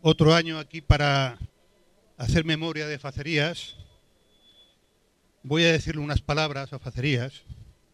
otro año aquí para hacer memoria de Facerías. Voy a decirle unas palabras a Facerías.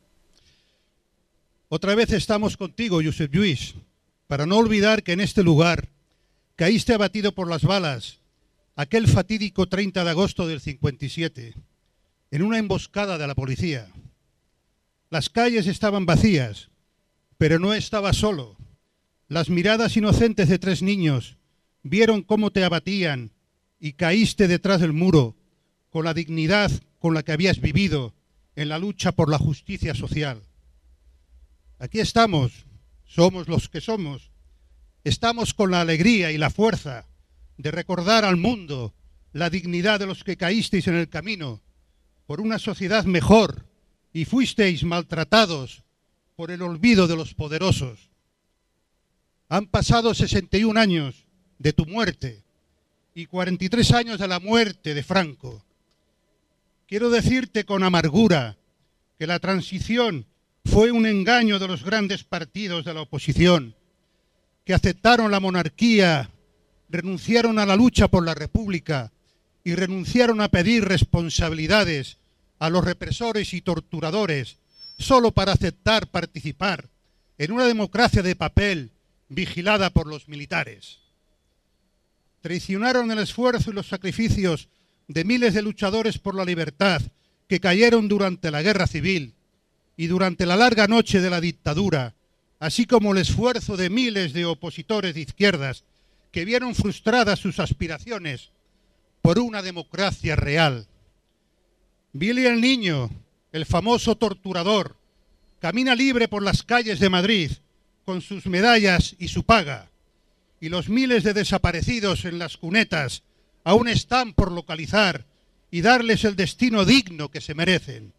Otra vez estamos contigo, Josep Lluís, para no olvidar que en este lugar caíste abatido por las balas aquel fatídico 30 de agosto del 57, en una emboscada de la policía. Las calles estaban vacías, pero no estabas solo. Las miradas inocentes de 3 niños vieron cómo te abatían y caíste detrás del muro con la dignidad con la que habías vivido en la lucha por la justicia social. Aquí estamos, somos los que somos. Estamos con la alegría y la fuerza de recordar al mundo la dignidad de los que caísteis en el camino por una sociedad mejor y fuisteis maltratados por el olvido de los poderosos. Han pasado 61 años de tu muerte y 43 años de la muerte de Franco. Quiero decirte con amargura que la transición fue un engaño de los grandes partidos de la oposición, que aceptaron la monarquía, renunciaron a la lucha por la república y renunciaron a pedir responsabilidades a los represores y torturadores solo para aceptar participar en una democracia de papel vigilada por los militares. Traicionaron el esfuerzo y los sacrificios de miles de luchadores por la libertad que cayeron durante la guerra civil y durante la larga noche de la dictadura, así como el esfuerzo de miles de opositores de izquierdas que vieron frustradas sus aspiraciones por una democracia real. Billy el Niño, el famoso torturador, camina libre por las calles de Madrid con sus medallas y su paga, y los miles de desaparecidos en las cunetas aún están por localizar y darles el destino digno que se merecen.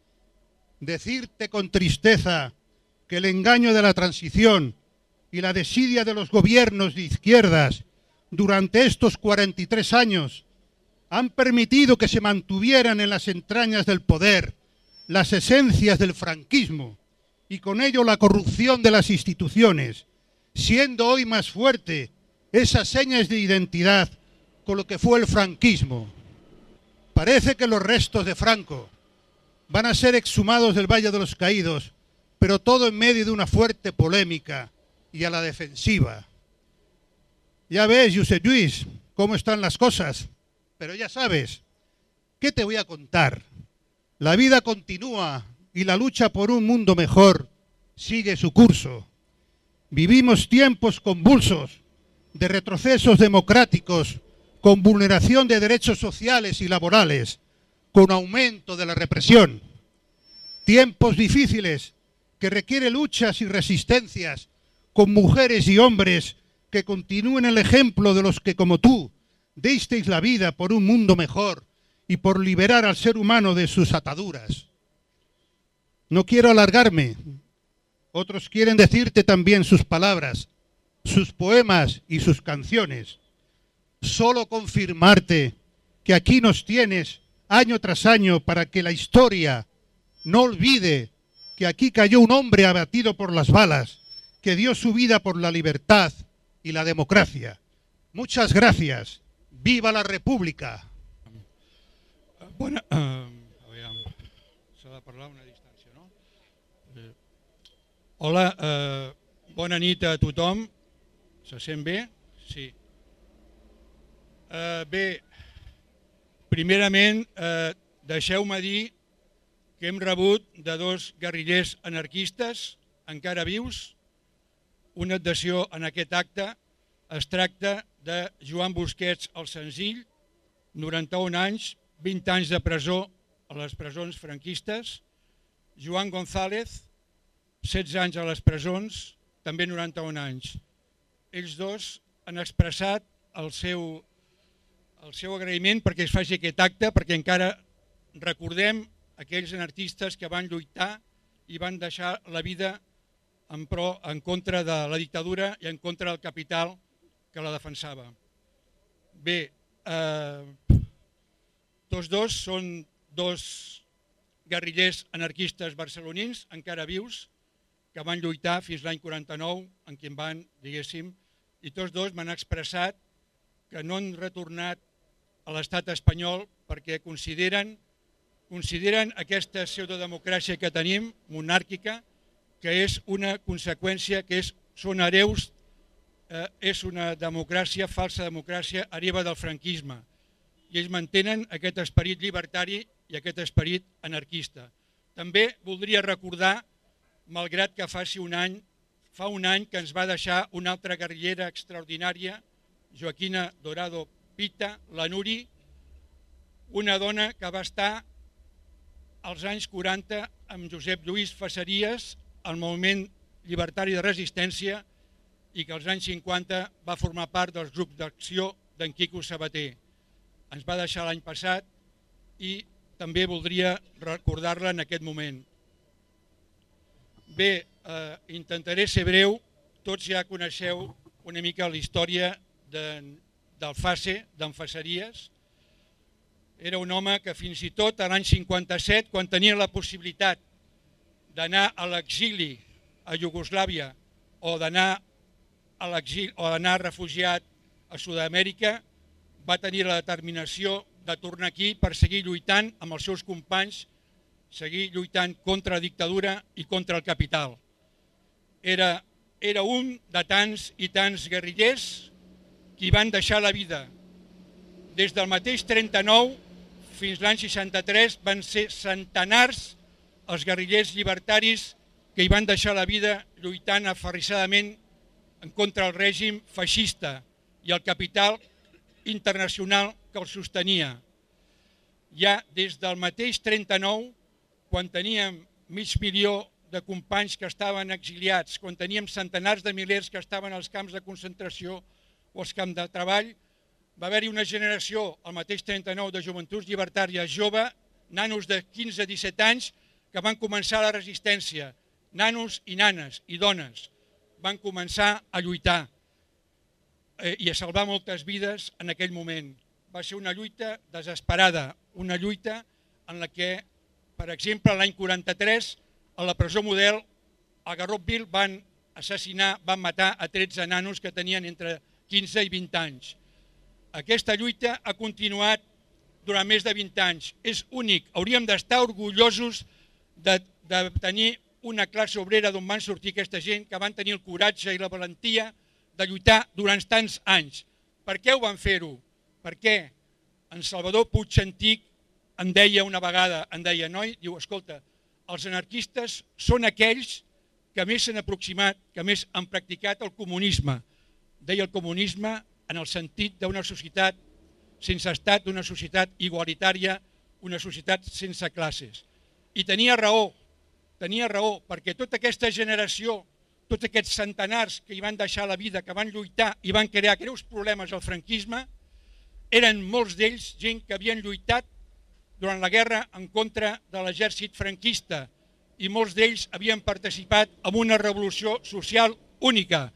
Decirte con tristeza que el engaño de la transición y la desidia de los gobiernos de izquierdas durante estos 43 años han permitido que se mantuvieran en las entrañas del poder las esencias del franquismo y con ello la corrupción de las instituciones, siendo hoy más fuerte esas señas de identidad con lo que fue el franquismo. Parece que los restos de Franco van a ser exhumados del Valle de los Caídos, pero todo en medio de una fuerte polémica y a la defensiva. Ya ves, Josep Lluís, cómo están las cosas, pero ya sabes, ¿qué te voy a contar? La vida continúa y la lucha por un mundo mejor sigue su curso. Vivimos tiempos convulsos de retrocesos democráticos, con vulneración de derechos sociales y laborales, con aumento de la represión. Tiempos difíciles que requieren luchas y resistencias, con mujeres y hombres que continúen el ejemplo de los que, como tú, disteis la vida por un mundo mejor y por liberar al ser humano de sus ataduras. No quiero alargarme. Otros quieren decirte también sus palabras, sus poemas y sus canciones. Solo confirmarte que aquí nos tienes año tras año para que la historia no olvide que aquí cayó un hombre abatido por las balas, que dio su vida por la libertad y la democracia. Muchas gracias. ¡Viva la República! Aviam, s'ha de parlar a una distància, no? Hola, bona nit a tothom. Se sent bé? Sí. Bé, primerament, deixeu-me dir que hem rebut de 2 guerrillers anarquistes encara vius una adhesió en aquest acte. Es tracta de Joan Busquets el Senzill, 91 anys, 20 anys de presó a les presons franquistes. Joan González, 16 anys a les presons, també 91 anys. Ells dos han expressat el seu agraïment perquè es faci aquest acte, perquè encara recordem aquells anarquistes que van lluitar i van deixar la vida en contra de la dictadura i en contra del capital que la defensava. Bé, tots dos són 2 guerrillers anarquistes barcelonins, encara vius, que van lluitar fins l'any 49, en què van, diguéssim, i tots dos m'han expressat que no han retornat a l'estat espanyol perquè consideren aquesta pseudodemocràcia que tenim, monàrquica, que és una conseqüència, són hereus, és una democràcia, falsa democràcia, hereva del franquisme. I ells mantenen aquest esperit llibertari i aquest esperit anarquista. També voldria recordar, malgrat que fa un any que ens va deixar una altra guerrillera extraordinària, Joaquina Dorado Pita, la Nuri, una dona que va estar als anys 40 amb Josep Lluís Faceries al moviment llibertari de resistència i que als anys 50 va formar part dels grups d'acció d'en Quico Sabater. Ens va deixar l'any passat i també voldria recordar-la en aquest moment. Bé, intentaré ser breu. Tots ja coneixeu una mica la història del Face, d'en Faceries. Era un home que fins i tot l'any 57, quan tenia la possibilitat d'anar a l'exili a Iugoslàvia o d'anar refugiat a Sud-amèrica, va tenir la determinació de tornar aquí per seguir lluitant amb els seus companys, seguir lluitant contra la dictadura i contra el capital. Era un de tants i tants guerrillers que hi van deixar la vida. Des del mateix 39 fins l'any 63 van ser centenars els guerrillers llibertaris que hi van deixar la vida lluitant aferrissadament en contra del règim feixista i el capital internacional que el sostenia. Ja des del mateix 39, quan teníem mig milió de companys que estaven exiliats, quan teníem centenars de milers que estaven als camps de concentració o als camps de treball, va haver-hi una generació, al mateix 39, de joventuts llibertàries jove, nanos de 15-17 anys, que van començar la resistència. Nanos i nanes i dones van començar a lluitar i a salvar moltes vides en aquell moment. Va ser una lluita desesperada, una lluita en la que, per exemple, l'any 43, a la presó Model, a Garrotville van matar a 13 nanos que tenien entre 15 i 20 anys. Aquesta lluita ha continuat durant més de 20 anys. És únic. Hauríem d'estar orgullosos de tenir una classe obrera d'on van sortir aquesta gent, que van tenir el coratge i la valentia de lluitar durant tants anys. Per què ho van fer-ho? Perquè en Salvador Puig Antic em deia una vegada, noi, diu, escolta, els anarquistes són aquells que més s'han aproximat, que més han practicat el comunisme. Deia el comunisme en el sentit d'una societat sense estat, d'una societat igualitària, una societat sense classes. I tenia raó, perquè tota aquesta generació, tots aquests centenars que hi van deixar la vida, que van lluitar i van crear greus problemes al franquisme, eren molts d'ells gent que havien lluitat durant la guerra en contra de l'exèrcit franquista i molts d'ells havien participat en una revolució social única,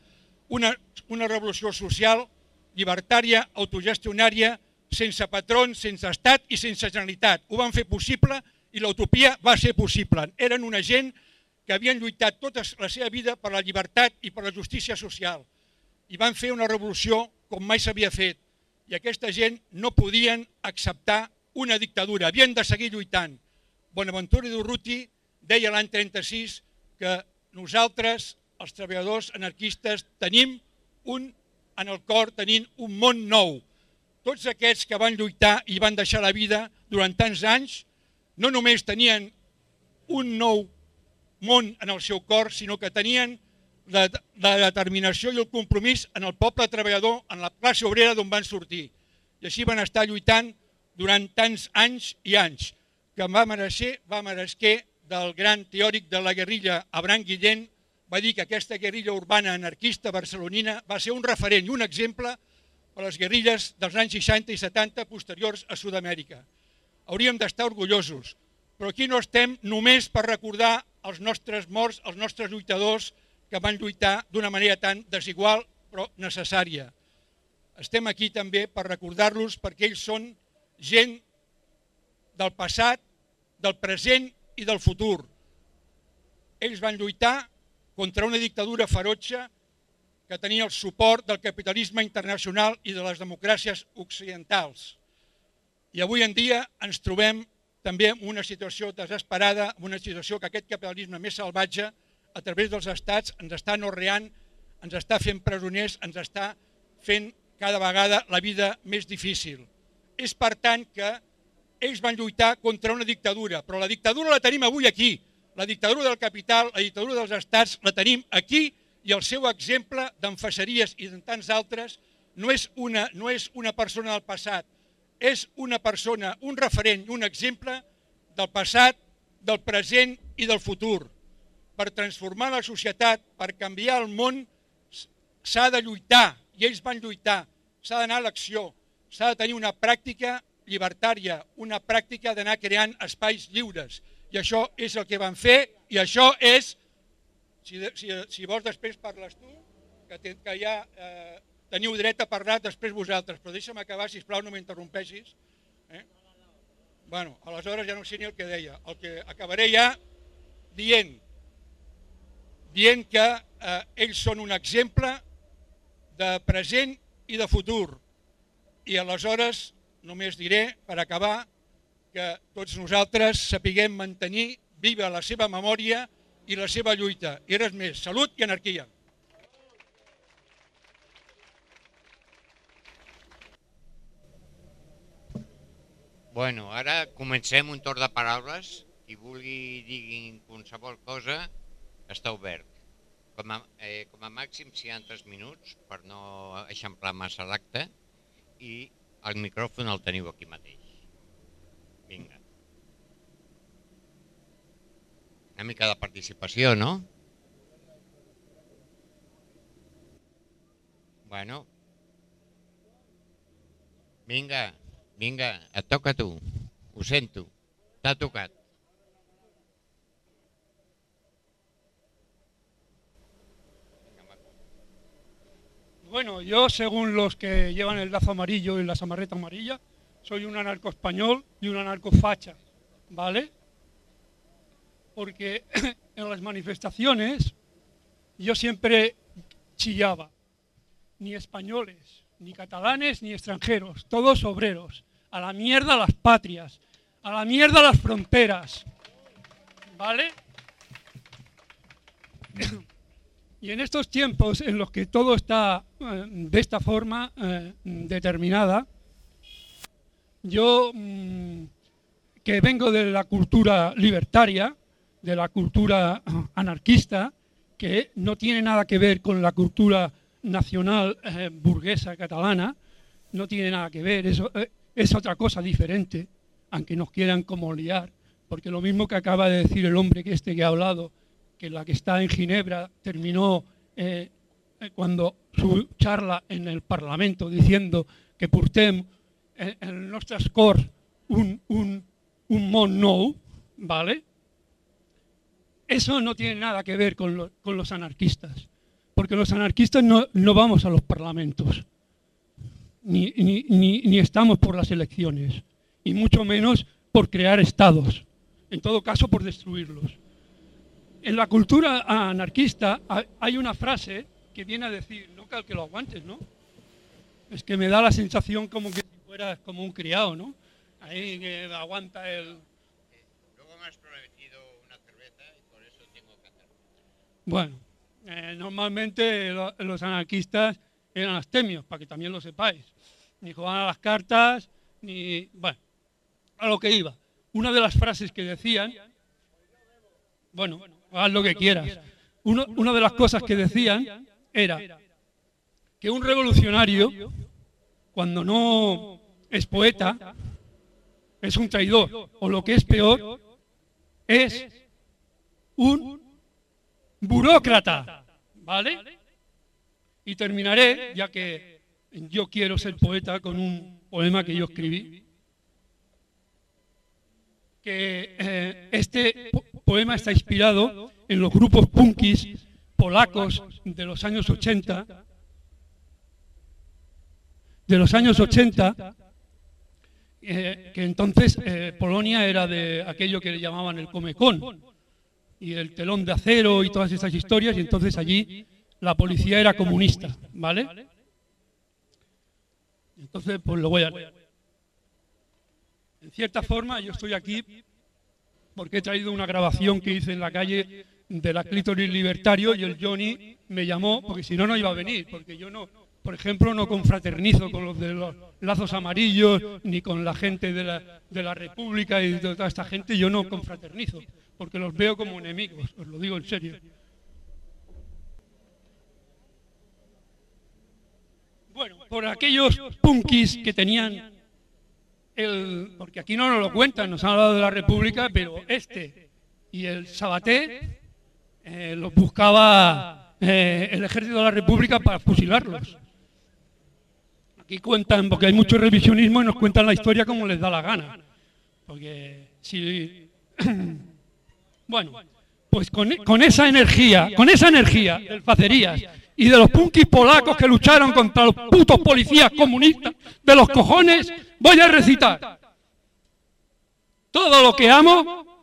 una revolució social llibertària, autogestionària, sense patrons, sense estat i sense generalitat. Ho van fer possible i l'utopia va ser possible. Eren una gent que havien lluitat tota la seva vida per la llibertat i per la justícia social i van fer una revolució com mai s'havia fet. I aquesta gent no podien acceptar una dictadura, havien de seguir lluitant. Bonaventura Durruti deia l'any 36 que nosaltres, els treballadors anarquistes, tenim en el cor tenim un món nou. Tots aquests que van lluitar i van deixar la vida durant tants anys no només tenien un nou món en el seu cor, sinó que tenien la determinació i el compromís en el poble treballador, en la classe obrera d'on van sortir. I així van estar lluitant durant tants anys i anys, que va mereixer del gran teòric de la guerrilla Abraham Guillén, va dir que aquesta guerrilla urbana anarquista barcelonina va ser un referent i un exemple per a les guerrilles dels anys 60 i 70 posteriors a Sud-amèrica. Hauríem d'estar orgullosos, però aquí no estem només per recordar els nostres morts, els nostres lluitadors que van lluitar d'una manera tan desigual però necessària. Estem aquí també per recordar-los perquè ells són gent del passat, del present i del futur. Ells van lluitar contra una dictadura ferotge que tenia el suport del capitalisme internacional i de les democràcies occidentals. I avui en dia ens trobem també en una situació desesperada, en una situació que aquest capitalisme més salvatge, a través dels estats, ens està anorreant, ens està fent presoners, ens està fent cada vegada la vida més difícil. És per tant que ells van lluitar contra una dictadura, però la dictadura la tenim avui aquí. La dictadura del capital, la dictadura dels estats la tenim aquí i el seu exemple d'en Feixeries i de tants altres no és una persona del passat, és una persona, un referent i un exemple del passat, del present i del futur. Per transformar la societat, per canviar el món, s'ha de lluitar, i ells van lluitar, s'ha d'anar a l'acció, s'ha de tenir una pràctica llibertària, una pràctica d'anar creant espais lliures. I això és el que van fer, i això és, si vols després parles tu, que ja teniu dret a parlar després vosaltres, però deixa'm acabar, sisplau, no m'interrompeixis. Bueno, aleshores ja no sé ni el que deia. El que acabaré ja dient que ells són un exemple de present i de futur. I aleshores només diré, per acabar, que tots nosaltres sapiguem mantenir viva la seva memòria i la seva lluita. I res més, salut i anarquia. Bueno, ara comencem un torn de paraules. Qui vulgui dir qualsevol cosa està obert. Com a màxim 3 minuts per no eixamplar massa l'acte i el micròfon el teniu aquí mateix. Vinga. Una mica de participació, no? Bueno. Vinga, et toca a tu. Ho sento, t'ha tocat. Bueno, yo, según los que llevan el lazo amarillo y la samarreta amarilla, soy un anarco español y un anarco facha, ¿vale? Porque en las manifestaciones yo siempre chillaba, ni españoles, ni catalanes, ni extranjeros, todos obreros, a la mierda las patrias, a la mierda las fronteras, ¿vale? Y en estos tiempos en los que todo está de esta forma determinada, yo que vengo de la cultura libertaria, de la cultura anarquista, que no tiene nada que ver con la cultura nacional burguesa catalana, no tiene nada que ver, eso es otra cosa diferente, aunque nos quieran como liar, porque lo mismo que acaba de decir el hombre que ha hablado, que la que está en Ginebra terminó cuando su charla en el Parlamento diciendo que portem en el nostre cor un món nou, ¿vale? Eso no tiene nada que ver con los anarquistas, porque los anarquistas no vamos a los parlamentos, ni estamos por las elecciones, y mucho menos por crear estados, en todo caso por destruirlos. En la cultura anarquista hay una frase que viene a decir, no cal que lo aguantes, ¿no? Es que me da la sensación como que si fueras como un criado, ¿no? Ahí que aguanta el... Luego me has prometido una cerveza y por eso tengo que hacerlo. Bueno, normalmente los anarquistas eran abstemios, para que también lo sepáis. Ni jugaban a las cartas, ni... Bueno, a lo que iba. Una de las frases que decían... Bueno, haz lo que quieras. Una de las cosas que decían era que un revolucionario, cuando no es poeta, es un traidor, o lo que es peor, es un burócrata, ¿vale? Y terminaré, ya que yo quiero ser poeta, con un poema que yo escribí, que este poema está inspirado en los grupos punkis polacos de los años 80, que entonces Polonia era de aquello que le llamaban el Comecon, y el telón de acero y todas esas historias, y entonces allí la policía era comunista, ¿vale? Entonces, pues lo voy a leer. En cierta forma, yo estoy aquí porque he traído una grabación que hice en la calle de la Clítoris Libertario y el Johnny me llamó, porque si no, no iba a venir, porque yo no, por ejemplo, no confraternizo con los de los lazos amarillos, ni con la gente de la República y de toda esta gente, yo no confraternizo, porque los veo como enemigos, os lo digo en serio. Bueno, por aquellos punkis que tenían porque aquí no nos lo cuentan, nos han hablado de la República, pero y el Sabaté los buscaba el ejército de la República para fusilarlos. Aquí cuentan, porque hay mucho revisionismo y nos cuentan la historia como les da la gana. Porque si... Bueno, pues con esa energía del Facerías y de los punkis polacos que lucharon contra los putos policías comunistas de los cojones, voy a recitar. Todo lo que amo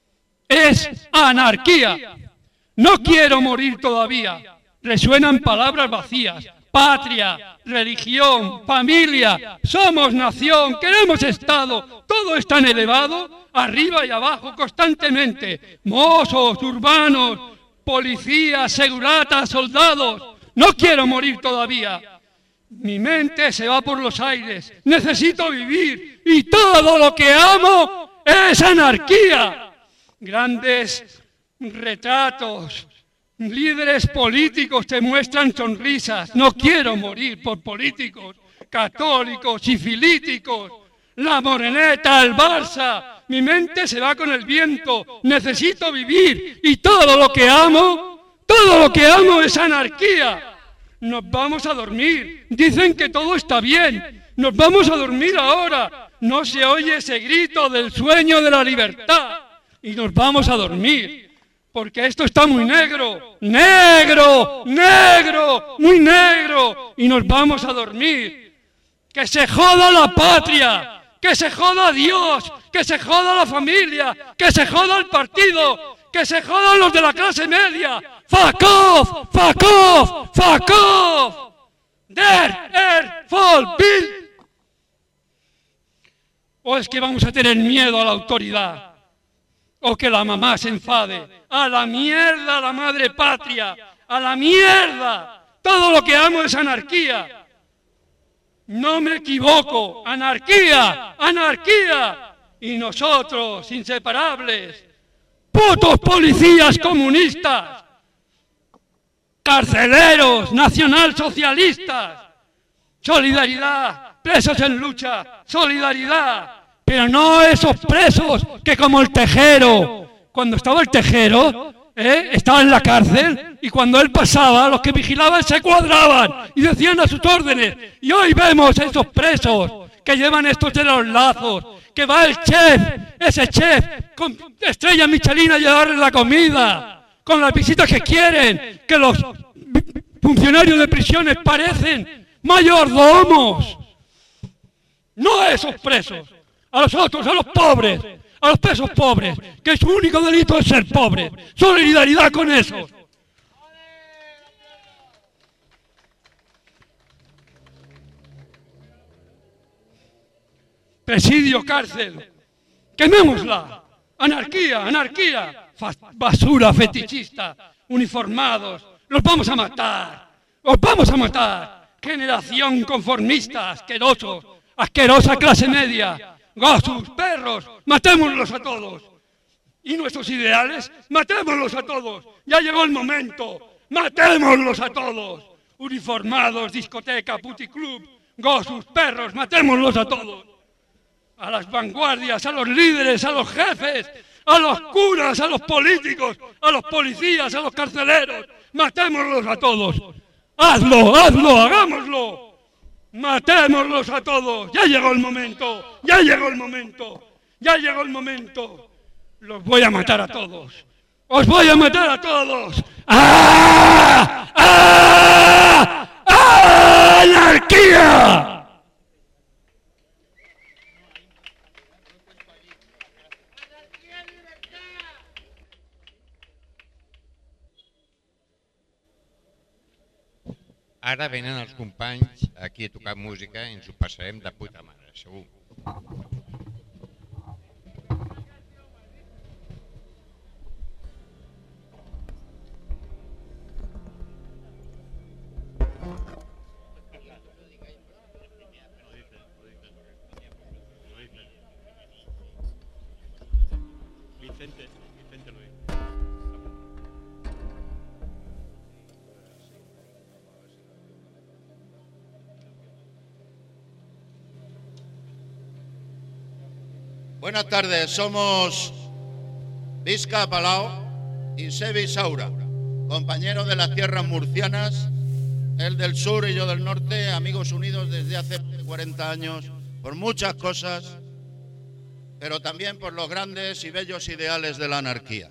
es anarquía. No quiero morir todavía. Resuenan palabras vacías. Patria, religión, familia, somos nación, queremos Estado. Todo es tan elevado, arriba y abajo constantemente. Mozos, urbanos, policías, seguratas, soldados. No quiero morir todavía. Mi mente se va por los aires. Necesito vivir. Y todo lo que amo es anarquía. Grandes retratos, líderes políticos te muestran sonrisas. No quiero morir por políticos, católicos, sifilíticos. La Moreneta, el Barça. Mi mente se va con el viento. Necesito vivir. Y todo lo que amo es anarquía. Nos vamos a dormir. Dicen que todo está bien. Nos vamos a dormir ahora. No se oye ese grito del sueño de la libertad. Y nos vamos a dormir. Porque esto está muy negro. Negro, negro, muy negro. Y nos vamos a dormir. Que se joda la patria. Que se joda Dios. Que se joda la familia. Que se joda el partido. Que se jodan los de la clase media. Fuck off, fuck off, fuck off. Der Volksbild. ¿O es que vamos a tener miedo a la autoridad? ¿O que la mamá se enfade? A la mierda la madre patria. A la mierda. Todo lo que amo es anarquía. No me equivoco. Anarquía, anarquía. Y nosotros, inseparables. Putos policías comunistas. Carceleros, nacionalsocialistas. Solidaridad, presos en lucha, solidaridad. Pero no esos presos que como el Tejero. Cuando estaba el Tejero, estaba en la cárcel y cuando él pasaba, los que vigilaban se cuadraban y decían a sus órdenes. Y hoy vemos a esos presos que llevan estos de los lazos, que va el chef, ese chef, con estrella Michelin a llevarles la comida, con las visitas que quieren, que los funcionarios de prisiones parecen mayordomos. No a esos presos, a los otros, a los pobres, a los presos pobres, que su único delito es ser pobre. Solidaridad con eso. Presidio, cárcel, quemémosla. Anarquía, anarquía. Basura fetichista, uniformados. Los vamos a matar. Los vamos a matar. Generación conformista, asquerosos, asquerosa clase media. Gosus, perros, matémoslos a todos. ¿Y nuestros ideales? Matémoslos a todos. Ya llegó el momento. Matémoslos a todos. Uniformados, discoteca, puticlub, gosus, perros, matémoslos a todos. A las vanguardias, a los líderes, a los jefes, a los curas, a los políticos, a los policías, a los carceleros. Matémoslos a todos. Hazlo, hazlo, hagámoslo. Matémoslos a todos. Ya llegó el momento. Ya llegó el momento. Ya llegó el momento. Los voy a matar a todos. Os voy a matar a todos. ¡Ah! ¡Ah! ¡Ah! ¡Anarquía! Ara venen els companys aquí a tocar música i ens ho passarem de puta mare, segur. Buenas tardes, somos Vizca Palau y Sebi Saura, compañeros de las tierras murcianas, él del sur y yo del norte, amigos unidos desde hace 40 años por muchas cosas, pero también por los grandes y bellos ideales de la anarquía.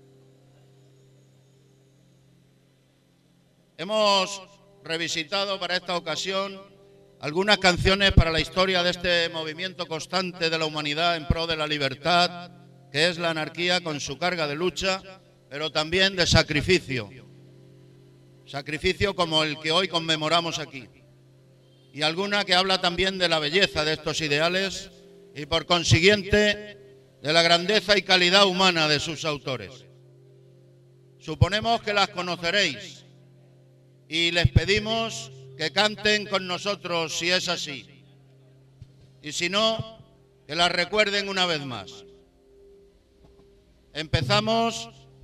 Hemos revisitado para esta ocasión algunas canciones para la historia de este movimiento constante de la humanidad en pro de la libertad, que es la anarquía con su carga de lucha, pero también de sacrificio. Sacrificio como el que hoy conmemoramos aquí. Y alguna que habla también de la belleza de estos ideales y por consiguiente de la grandeza y calidad humana de sus autores. Suponemos que las conoceréis y les pedimos que canten con nosotros si es así, y si no, que las recuerden una vez más. Empezamos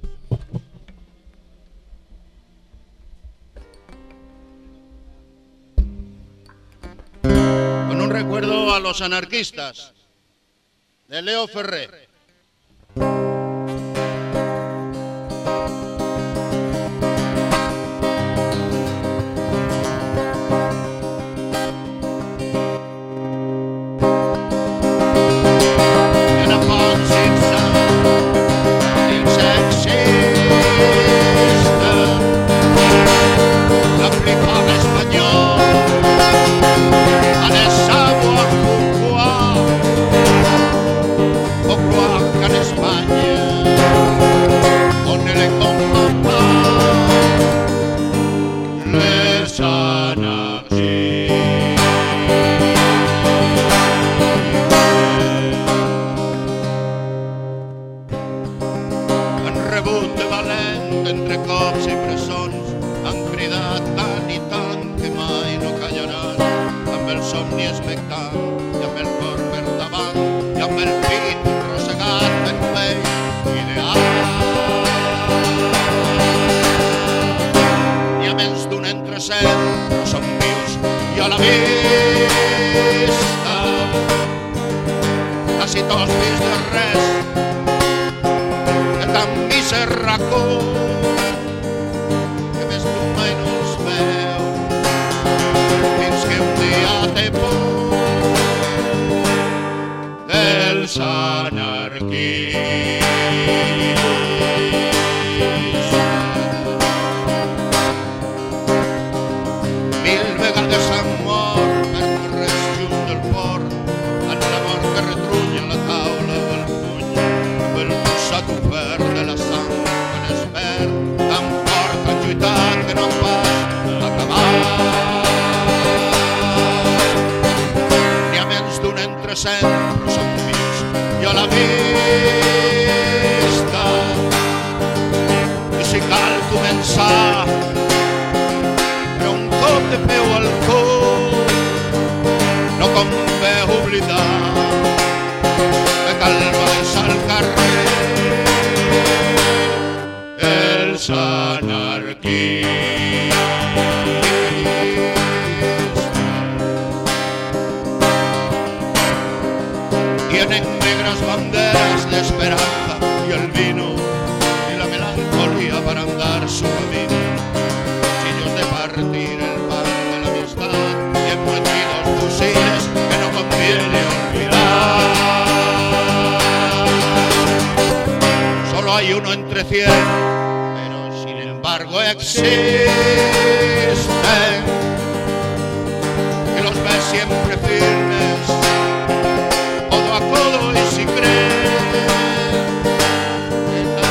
con un recuerdo a los anarquistas, de Leo Ferré.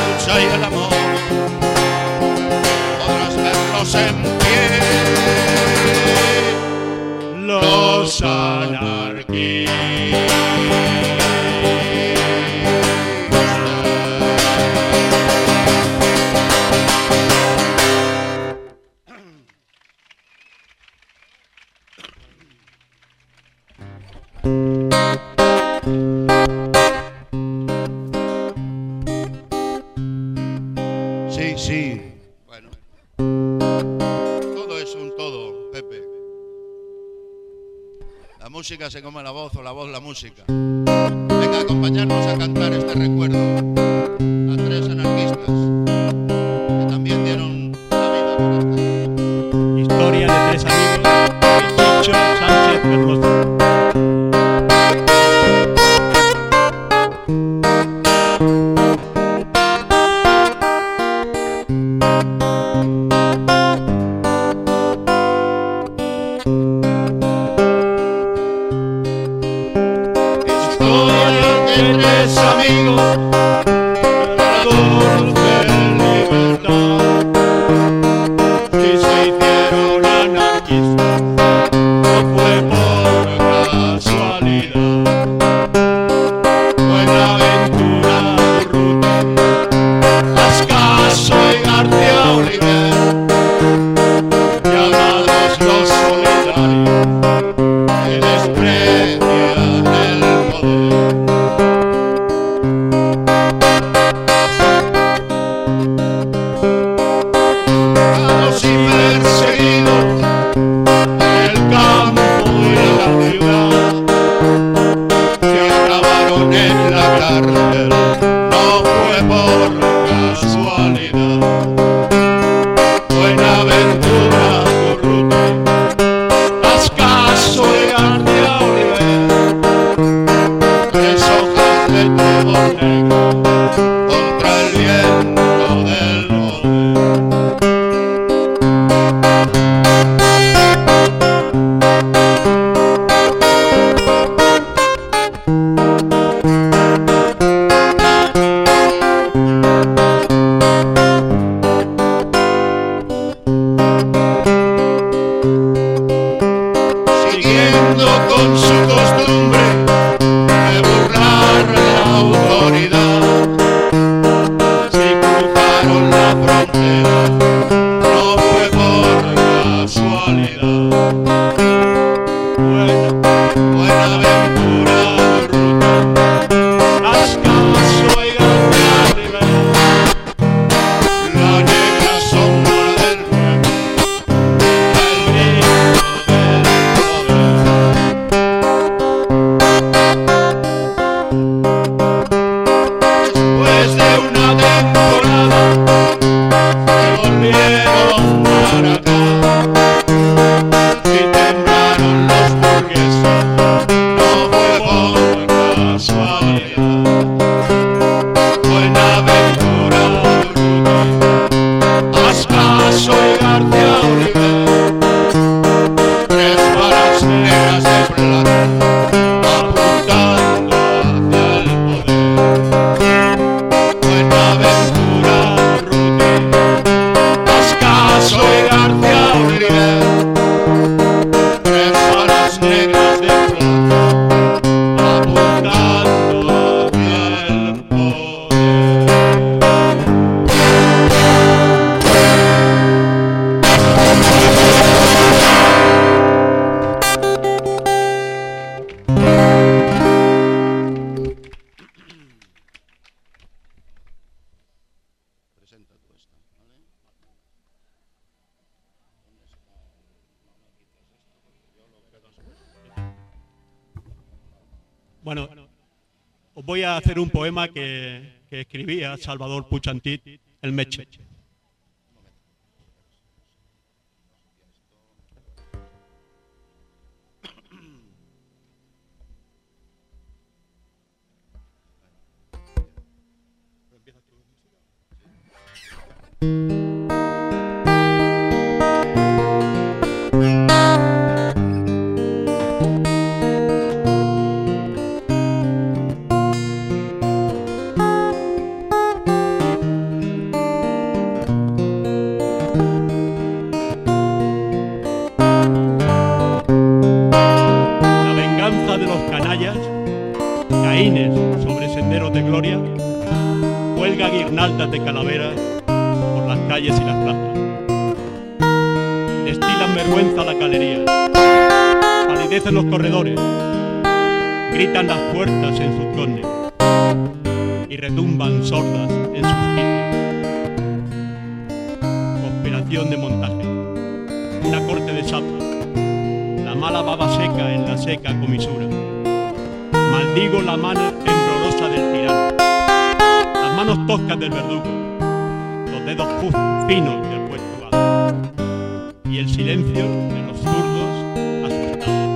En pie. Sí, sí. Bueno. Todo es un todo, Pepe. La música se come la voz o la voz la música. Venga a acompañarnos a cantar este recuerdo a tres anarquistas que también dieron la vida por esta. Historia de tres amigos de Chicho Sánchez Hermoso. Tres amigos creadores de libertad que se hicieron anarquistas, no fue por casualidad. Buenaventura Urruti, Ascaso y García Oliver, llamados los solidarios, que desprecian el poder. Y perseguidos en el campo y en la ciudad, que acabaron en la cárcel, no fue por casualidad. Buenaventura Urruti, Ascaso y García Oliver, tres hojas de trébol negro contra el viento del poder. Siguiendo con su costumbre de burlar la autoridad, se cruzaron la frontera, no fue por casualidad. Buenaventura Urruti, Ascaso y García Oliver, la negra sombra del pueblo, el grito del poder. Después de una temporada se volvieron para acá y temblaron los burgueses, no fue por casualidad. Buenaventura Urruti, Ascaso y García Oliver, tres varas negras de plata apuntando hacia el poder. Buenaventura Urruti, Ascaso y García Oliver, tres varas negras de plata apuntando hacia el poder. Presenta tú esta, ¿vale? Bueno, os voy a hacer un poema que escribía Salvador Puig-Antich, el Meche. de los canallas, caínes sobre senderos de gloria, cuelgan guirnaldas de calaveras por las calles y las plazas. Destilan vergüenza a la galería, palidecen los corredores, gritan las puertas en sus condes y retumban sordas en sus juicios. Conspiración de montaje, una corte de sapos, la mala baba seca en la seca comisura. Maldigo la mano temblorosa del tirano, las manos toscas del verdugo, los dedos finos del juez jugado y el silencio de los zurdos asustados.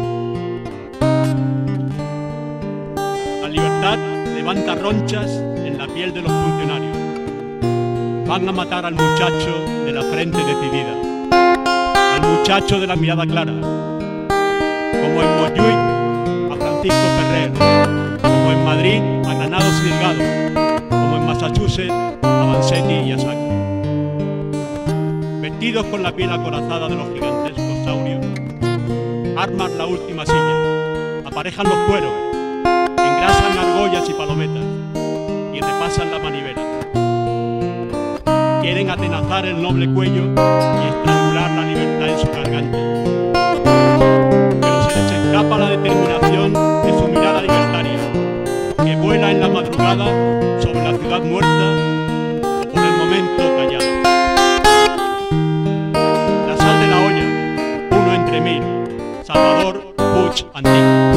La libertad levanta ronchas en la piel de los funcionarios. Van a matar al muchacho de la frente decidida, al muchacho de la mirada clara, como en Montjuïc a Francisco Ferrer, como en Madrid a Granados y Delgado, como en Massachusetts a Vanzetti y Asaka. Vestidos con la piel acorazada de los gigantescos saurios, arman la última silla, aparejan los cueros, engrasan argollas y palometas y repasan la manivela. Quieren atenazar el noble cuello y estrangular la libertad en su garganta. Pero se les escapa la determinación de su mirada libertaria, que vuela en la madrugada sobre la ciudad muerta o por el momento callada. La sal de la olla, uno entre mil, Salvador Puig Antich.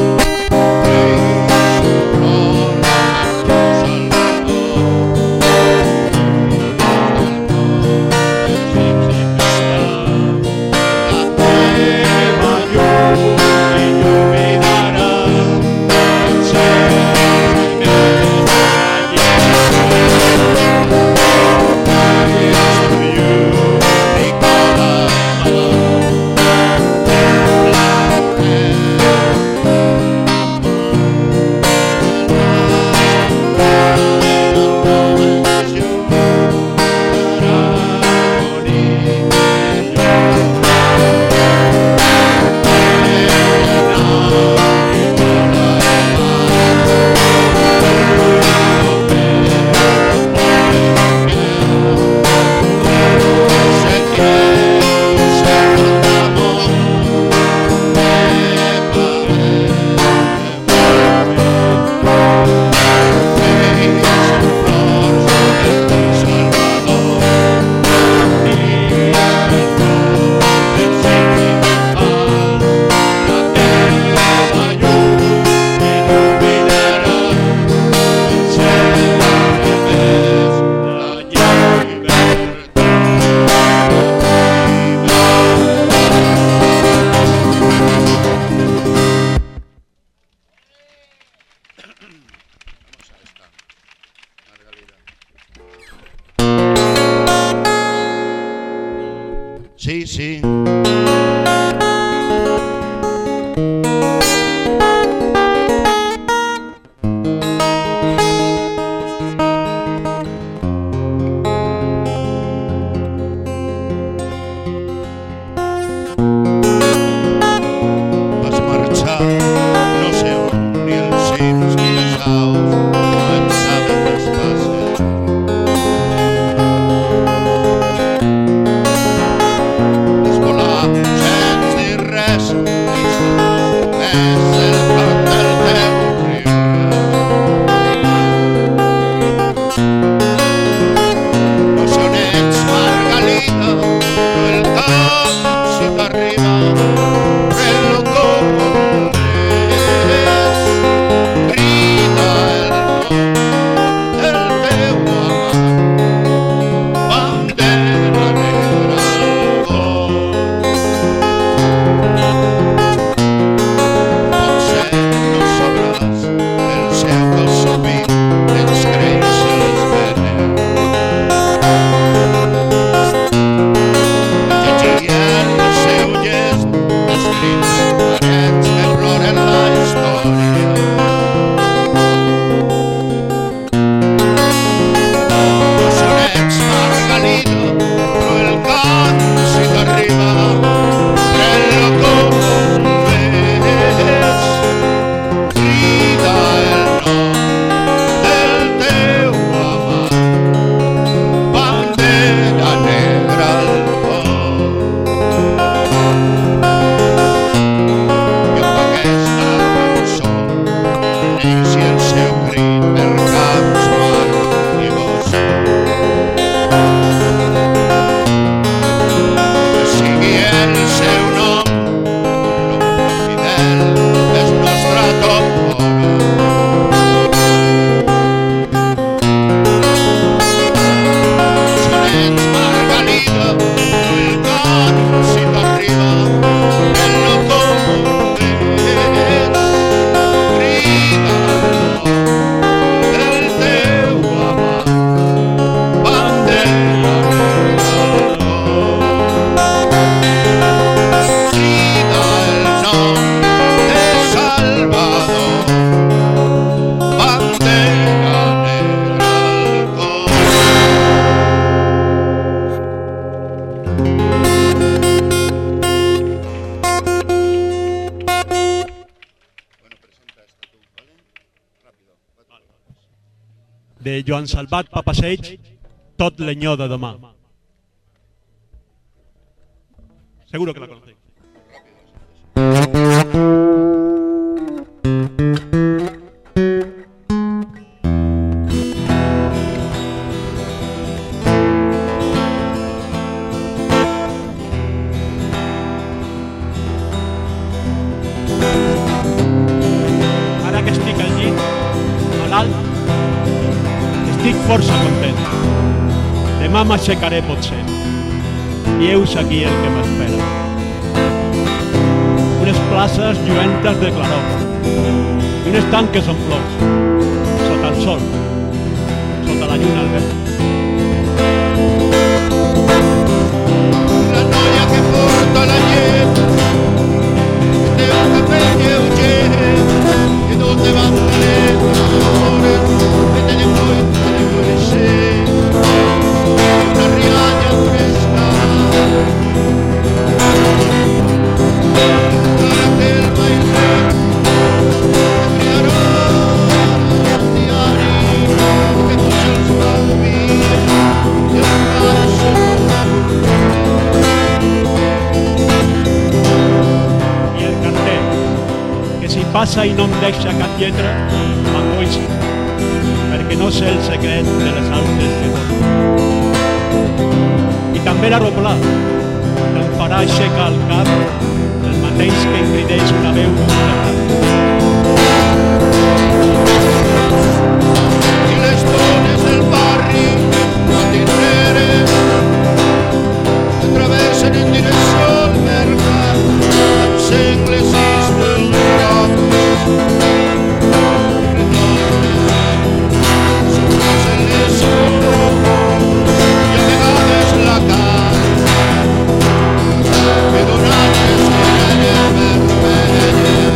Sí, sí. Vas marxar, no sé on, ni els cims ni les aus, no em saben res passa. Les de Joan Salvat Papaseig, Tot leñó de demà. Seguro que la conocéis. Ara que estic al llit, malalt, estic força content. Demà m'aixecaré potser, i heus aquí el que m'espera. Unes places lluentes de claror i unes tanques amb flors, sota el sol, sota la lluna al vent. La noia que porta la llet té un papel lleuger i donde van les flores que tenen vull ser una rialla fresca para que el baile criarà el diari que tots els canvis i el canso. I el cartell, que si passa i no em deixa cap lletra, m'angoixa, perquè no sé el secret de les altres que dono. I també l'aeroplà, que em farà aixecar el cap, el mateix que em crideix una veu I les dones del barri matineres que travessen en direcció al mercat amb sengles i espelgrafos. S'oposen les ojos i a vegades la cara que donant les miralles vermelles.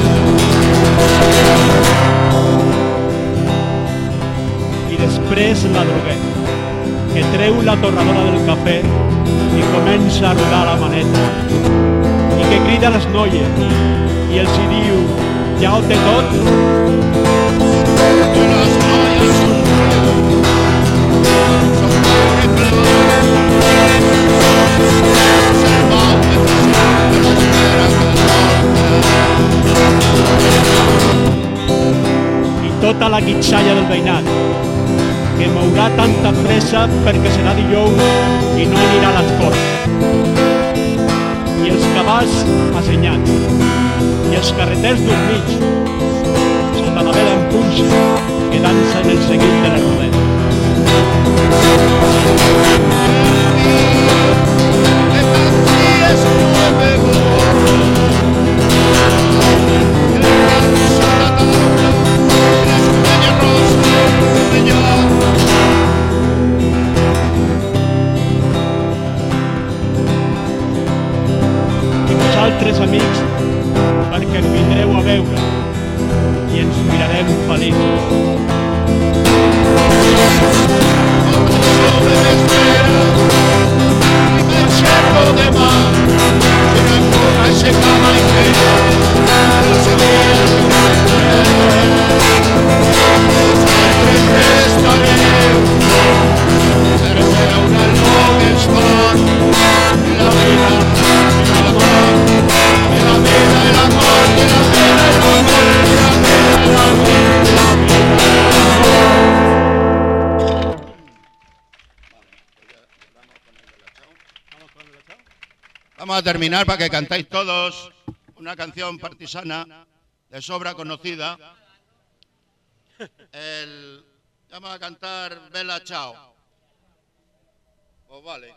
i després la droguet, que treu la torradora del cafè i comença a rodar la maneta, i que crida a les noies i els hi diu: ja ho té tot? Y las noies somriuen, somriuen clar. És el mal que l'espera que I tota la guitxalla del veïnat, que mourà tanta pressa perquè serà dijous i no anirà a les corts. I els cavalls assenyats, i els carreters dormits, sota la vela en punxa, que dansa en el seguit de les rodetes. que casi es nuevo. El canso la tabla, les peñas rostros brillan. I vosaltres, amics, perquè em vindreu a veure i ens mirarem feliços. Sobre me espera y me llevo de mar. Si no empuja ese cama y que no se ve siempre estaré. Pero será una longa historia de la vida y el amor, de la vida, el amor, de la vida, el amor, de la vida, el amor, de la vida. Vamos a terminar para que cantáis todos una canción partisana de sobra conocida. Vamos a cantar Bella Ciao. Pues vale.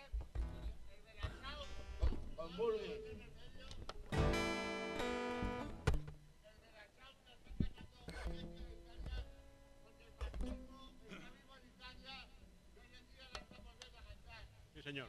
Sí, señor.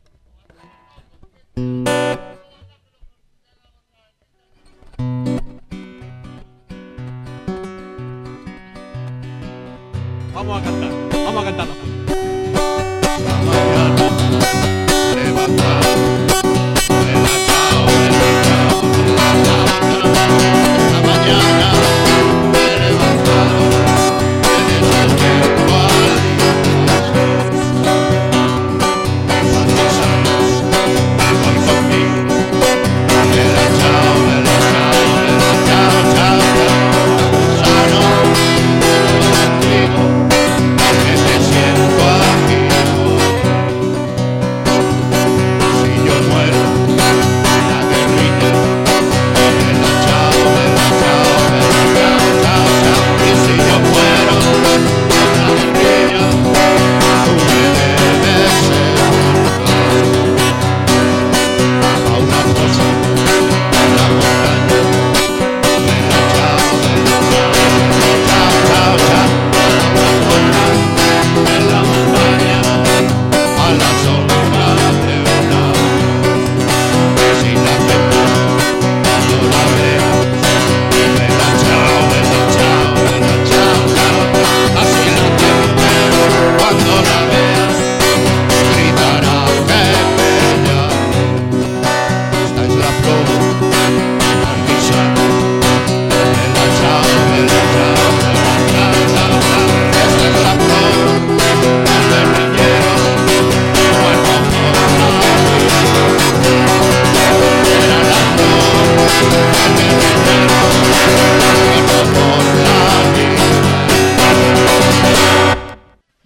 Vamos a cantarla. La mañana levantar, Bella Ciao, Bella Ciao, Bella Ciao. La mañana me he levantado, tienes el tiempo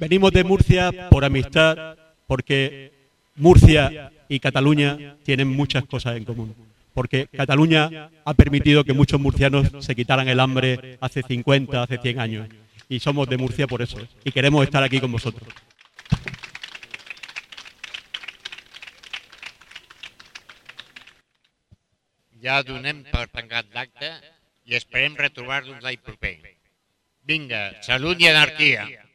Venimos de Murcia por amistad, porque Murcia y Cataluña tienen muchas cosas en común. Porque Cataluña ha permitido que muchos murcianos se quitaran el hambre hace 50, hace 100 años. Y somos de Murcia por eso. Y queremos estar aquí con vosotros. Ja donem per tancat l'acte i esperem retrobar-nos l'any proper. Vinga, salut i anarquia!